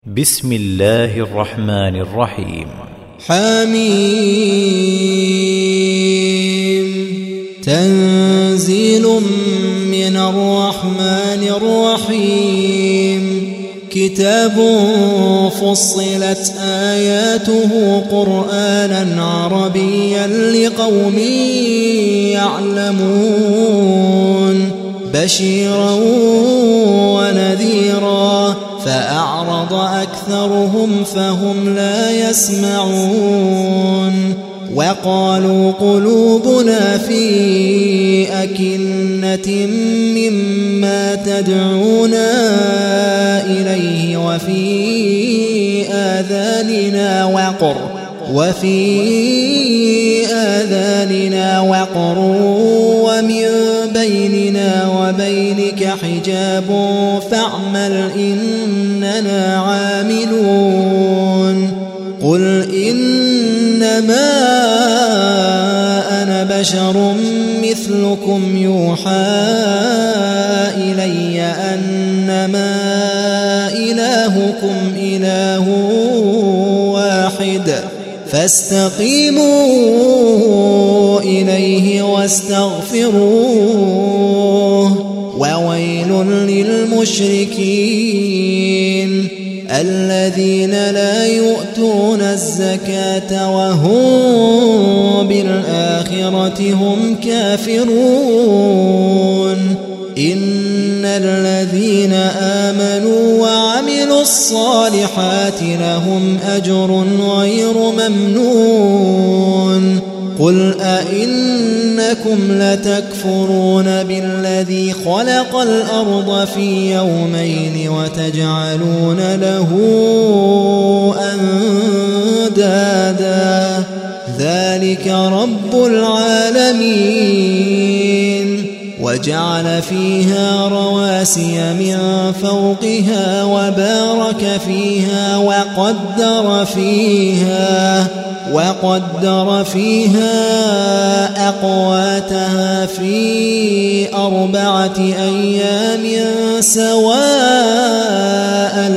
بسم الله الرحمن الرحيم. حميم. تنزيل من الرحمن الرحيم. كتاب فصلت آياته قرآنا عربيا لقوم يعلمون بشيرا ونذيرا فأعرض أكثرهم فهم لا يسمعون وقالوا قلوبنا في أكنة مما تدعونا إليه وفي آذاننا وقر ومن بيننا وبينك حجاب فاعمل إننا عاملون قل إنما أنا بشر مثلكم يوحى إلي أنما إلهكم إله واحد فاستقيموا إليه واستغفروه وويل للمشركين الذين لا يؤتون الزكاة وهم بالآخرة هم كافرون إن الذين آمنوا وعملوا الصالحات لهم أجر غير ممنون قل أئنكم لتكفرون بالذي خلق الأرض في يومين وتجعلون له أندادا ذلك رب العالمين وجعل فيها رواسي من فوقها وبارك فيها وقدر فيها أقواتها في 4 أيام سواء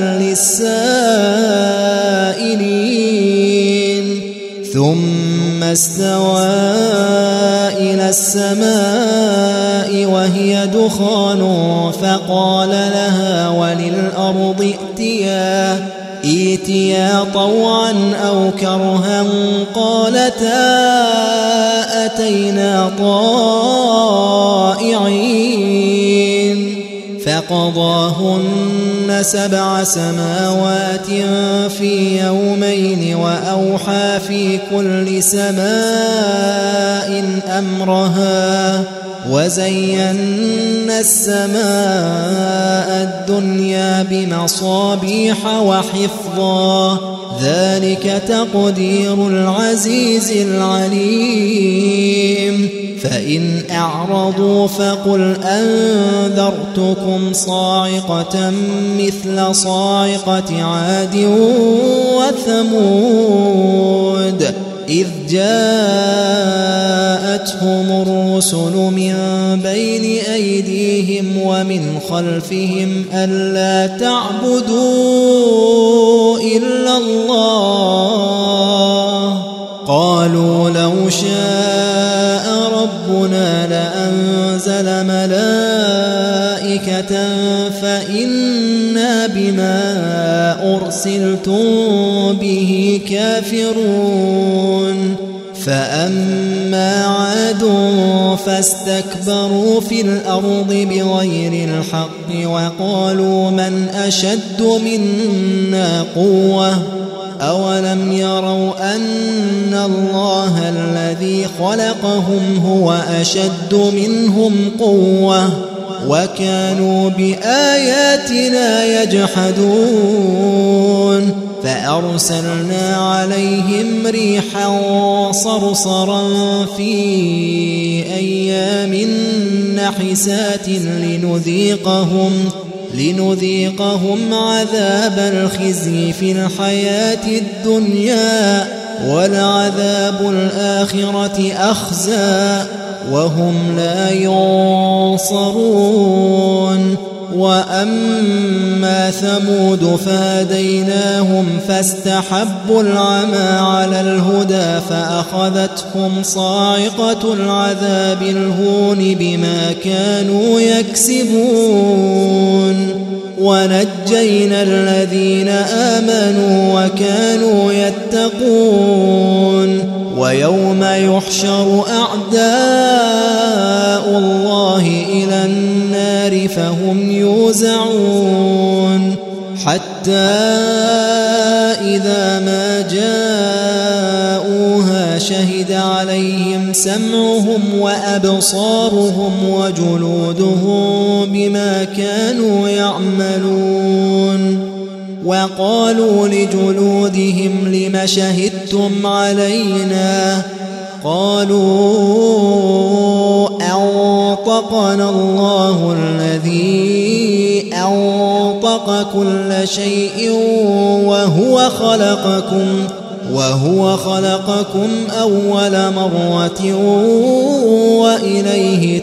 للسائلين ثم استوى إلى السماء وهي دخان فقال لها وللأرض ائتيا طوعا أو كرها قالتا أتينا طائعين فقضاهن 7 سماوات في يومين وأوحى في كل سماء أمرها وزينا السماء الدنيا بمصابيح وحفظا ذلك تقدير العزيز العليم فإن أعرضوا فقل أنذرتكم صاعقة مثل صاعقة عاد وثمود إذ جاءتهم الرسل من بين أيديهم ومن خلفهم ألا تعبدوا إلا الله قالوا لو شاء ربنا لأنزل ملائكة فإنا بما أرسلتم به كافرون فأما عاد فاستكبروا في الأرض بغير الحق وقالوا من أشد منا قوة أولم يروا أن الله الذي خلقهم هو أشد منهم قوة وكانوا بآياتنا يجحدون فأرسلنا عليهم ريحا صرصرا في أيام نحسات لنذيقهم عذاب الخزي في الحياة الدنيا ولعذاب الآخرة أخزى وهم لا ينصرون وأما ثمود فهديناهم فاستحبوا العمى على الهدى فأخذتهم صاعقة العذاب الهون بما كانوا يكسبون ونجينا الذين آمنوا وكانوا يتقون ويوم يحشر أعداء الله إلى النار فهم يوزعون حتى إذا ما جاءوها شهد عليهم سمعهم وأبصارهم وجلودهم بما كانوا يعملون وقالوا لجلودهم لم شهدتم علينا قالوا أنطقنا الله الذي أنطق كل شيء وهو خلقكم أول مرة وإليه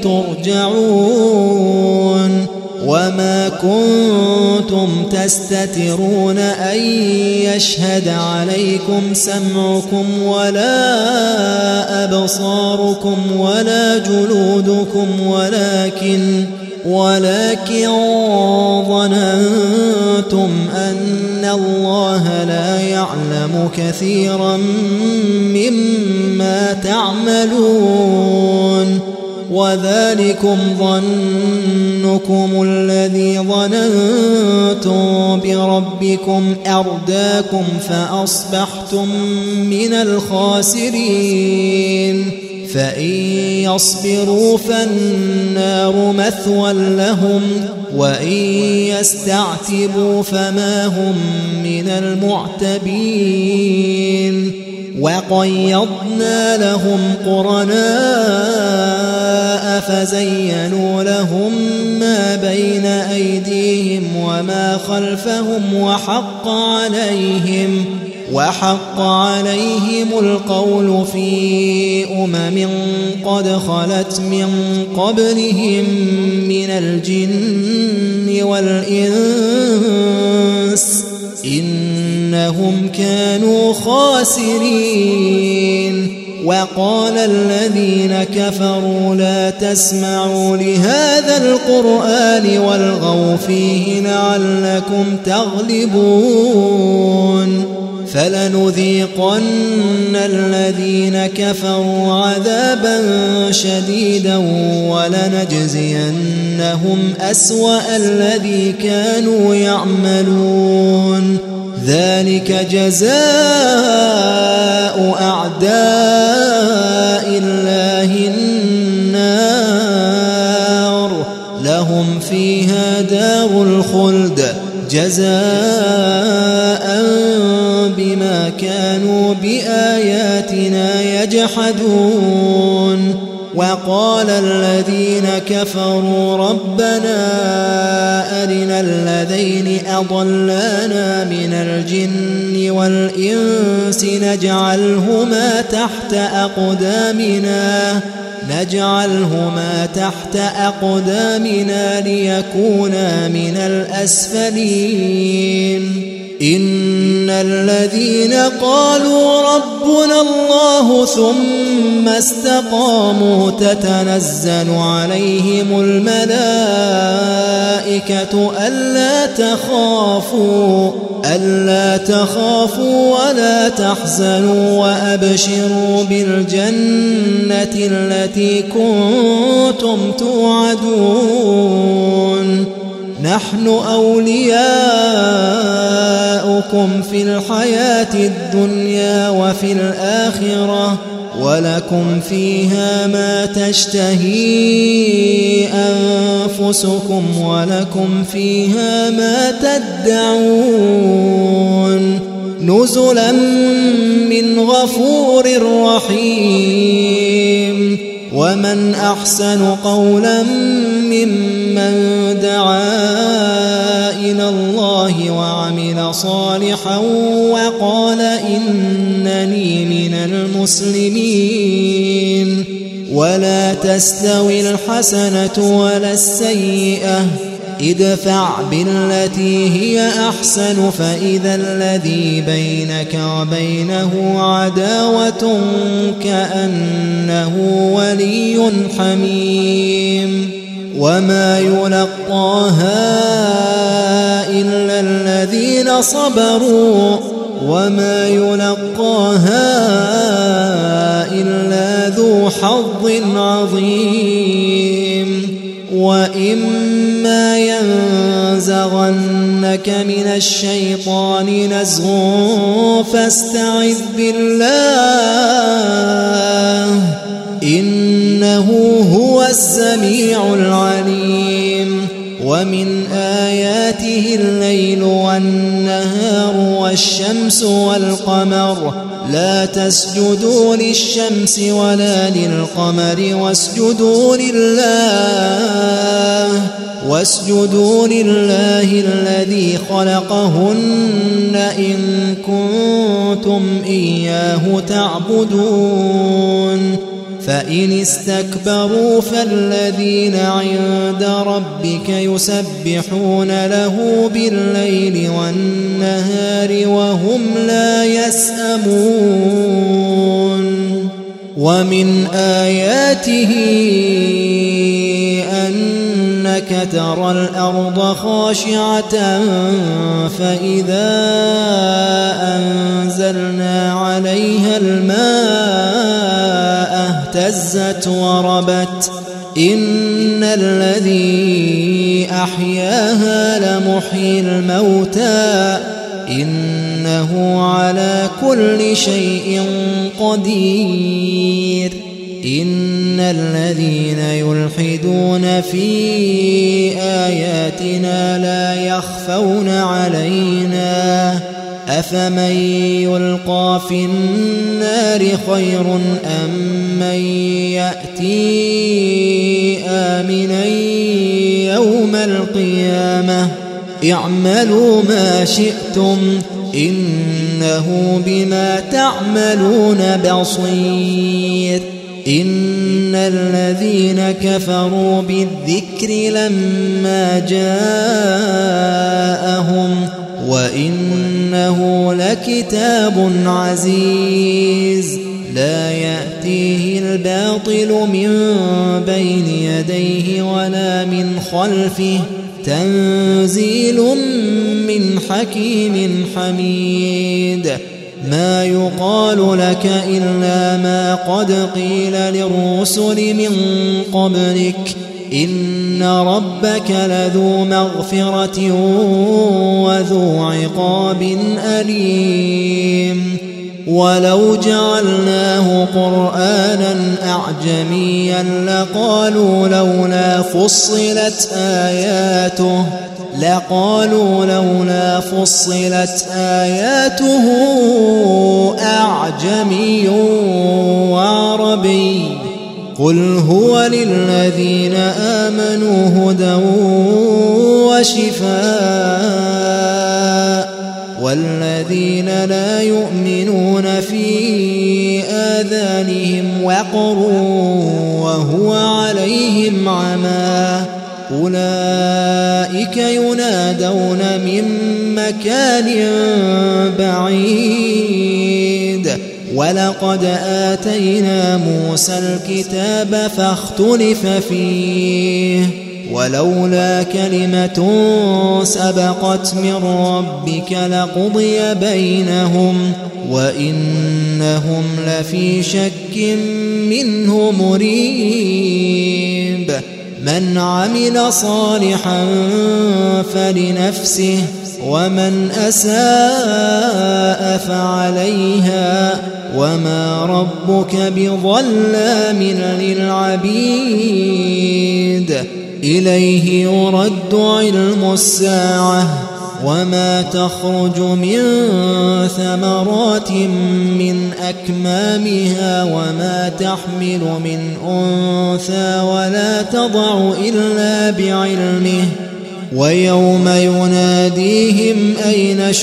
ترجعون وما كنتم تستترون أن يشهد عليكم سمعكم ولا أبصاركم ولا جلودكم ولكن ظننتم أن الله لا يعلم كثيرا مما تعملون وذلكم ظنكم الذي ظننتم بربكم أرداكم فأصبحتم من الخاسرين فإن يصبروا فالنار مثوى لهم وإن يستعتبوا فما هم من المعتبين وقيضنا لهم قرناء فزينوا لهم ما بين أيديهم وما خلفهم وحق عليهم القول في أمم قد خلت من قبلهم من الجن والإنس إنهم كانوا خاسرين وقال الذين كفروا لا تسمعوا لهذا القرآن والغوا فيه لعلكم تغلبون فلنذيقن الذين كفروا عذابا شديدا ولنجزينهم أسوأ الذي كانوا يعملون ذلك جزاء أعداء الله النار لهم فيها دار الخلد جزاء بما كانوا بآياتنا يجحدون وقال الذين كفروا ربنا أرنا الذين أضلانا من الجن والإنس نجعلهما تحت أقدامنا ليكونا من الأسفلين إن الذين قالوا ربنا الله ثم استقاموا تتنزل عليهم الملائكة ألا تخافوا ولا تحزنوا وأبشروا بالجنة التي كنتم توعدون نحن أولياؤكم في الحياة الدنيا وفي الآخرة ولكم فيها ما تشتهي أنفسكم ولكم فيها ما تدعون نزلا من غفور رحيم ومن أحسن قولا ممن دعا إلى الله وعمل صالحا وقال إنني من المسلمين ولا تستوي الحسنة ولا السيئة ادفع بالتي هي أحسن فإذا الذي بينك وبينه عداوة كأنه ولي حميم وما يلقاها إلا الذين صبروا وما يلقاها إلا ذو حظ عظيم وإما ينزغنك من الشيطان نزغ فاستعذ بالله إنه هو السميع العليم ومن آياته الليل والنهار والشمس والقمر لا تسجدوا للشمس ولا للقمر واسجدوا لله الذي خلقهن إن كنتم إياه تعبدون فإن استكبروا فالذين عند ربك يسبحون له بالليل والنهار وهم لا يسأمون ومن آياته أنك ترى الأرض خاشعة فإذا أنزلنا عليها الماء اهتزت وربت إن الذي أحياها لمحيي الموتى إنه على كل شيء قدير إن الذين يلحدون في آياتنا لا يخفون علينا أفمن يلقى في النار خير أم من يأتي آمنا يوم القيامة اعملوا ما شئتم إنه بما تعملون بصير إن الذين كفروا بالذكر لما جاءهم وإنه لكتاب عزيز لا يأتيه الباطل من بين يديه ولا من خلفه تنزيل من حكيم حميد ما يقال لك إلا ما قد قيل للرسل من قبلك إن ربك لذو مغفرة وذو عقاب أليم ولو جعلناه قرآنا أعجميا لقالوا لولا فصلت آياته أعجمي وعربي قل هو للذين آمنوا هدى وشفاء والذين لا يؤمنون في آذانهم وقر وهو عليهم عمى أولئك ينادون من مكان بعيد ولقد آتينا موسى الكتاب فاختلف فيه ولولا كلمة سبقت من ربك لقضي بينهم وإنهم لفي شك منه مريب من عمل صالحا فلنفسه ومن أساء فعليها وما ربك بظلام للعبيد إليه يرد علم الساعة وما تخرج من ثمرات من أكمامها وما تحمل من أنثى ولا تضع إلا بعلمه ويوم يناديهم أين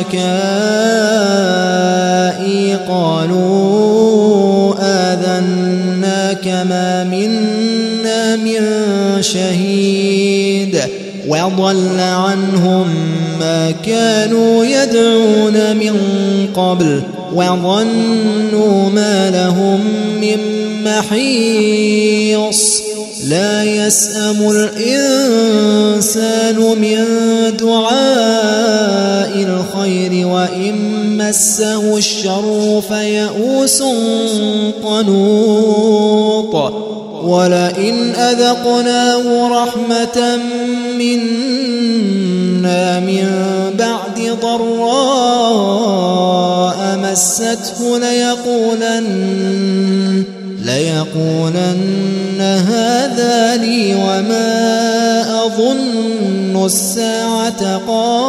شركائي قالوا آذناك ما منا من شهيد وضل عنهم ما كانوا يدعون من قبل وظنوا ما لهم من محيص لا يسأم الإنسان من دعاء الخير وإن مسه الشر فيئوس قنوط ولئن أذقناه رحمة منا من بعد ضراء مسته ليقولن هذا لي وما أظن الساعة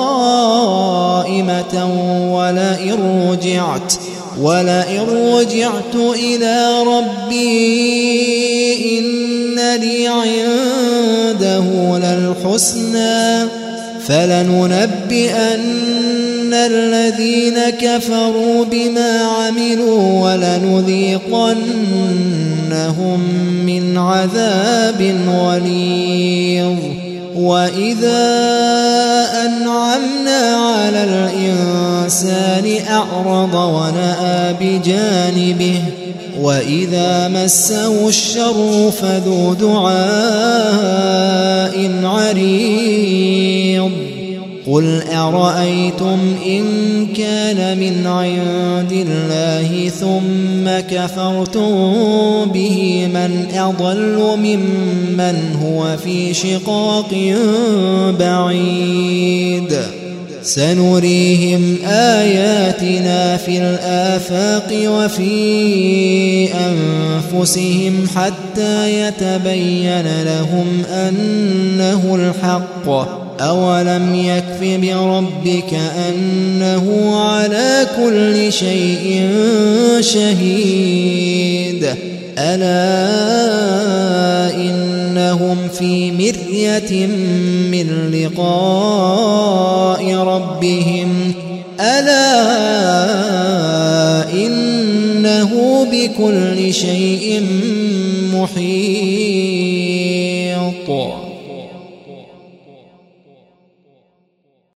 قائمة ولئن رجعت إلى ربي إن لي عنده للحسنى فلننبئن الذين كفروا بما عملوا ولنذيقنهم من عذاب غليظ وإذا أنعمنا على الإنسان أعرض ونأى بجانبه وإذا مسه الشر فذو دعاء عريض قل أرأيتم إن كان من عند الله ثم كفرتم به من أضل ممن هو في شقاق بعيد سنريهم آياتنا في الآفاق وفي أنفسهم حتى يتبين لهم أنه الحق أولم يكف بربك أنه على كل شيء شهيد ألا إنهم في مرية من لقاء ربهم ألا إنه بكل شيء محيط